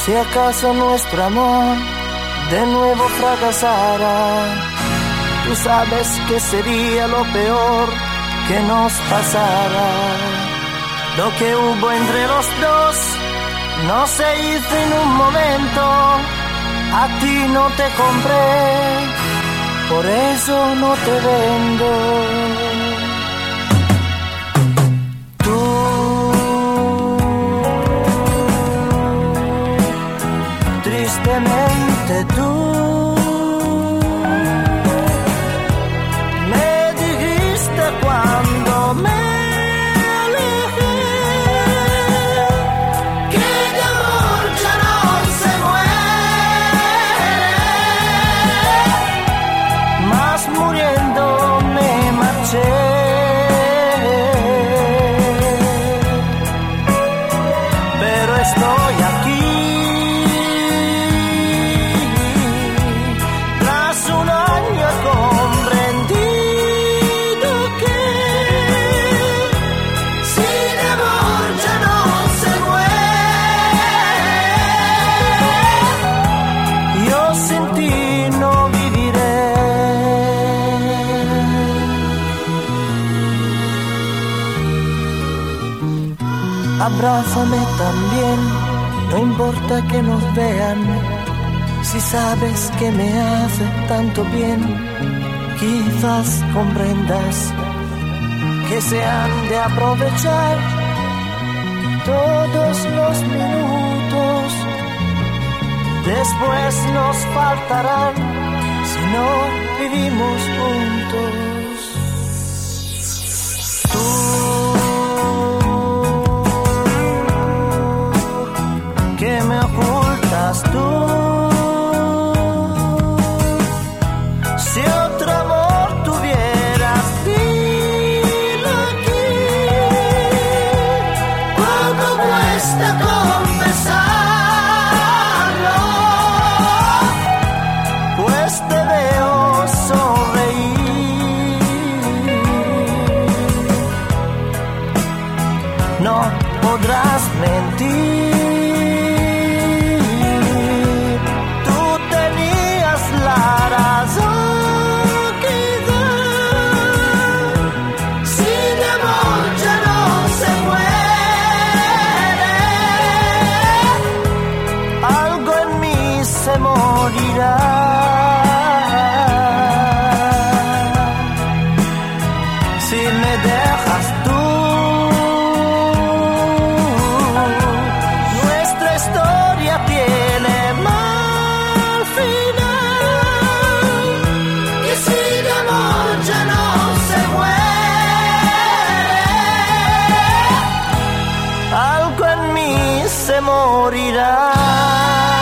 Si acaso nuestro amor de nuevo fracasara, tú sabes que sería lo peor que nos pasara. Lo que hubo entre los dos no se hizo en un momento. A ti no te compré, por eso no te vendo. Tú tristemente tú me dijiste cuando me alejé que de amor ya no se muere, mas muriendo me marché. Pero estoy aquí abrázame también, no importa que nos vean, si sabes que me hace tanto bien, quizás comprendas que se han de aprovechar todos los minutos, después nos faltarán si no vivimos juntos. ¿Qué me ocultas tú? Si otro amor tuvieras, dilo aquí. ¿Cuánto cuesta confesarlo? Pues te veo sonreír. No podrás mentir. Si me dejas tú, nuestra historia tiene mal final. Y si de amor ya no se muere, algo en mí se morirá.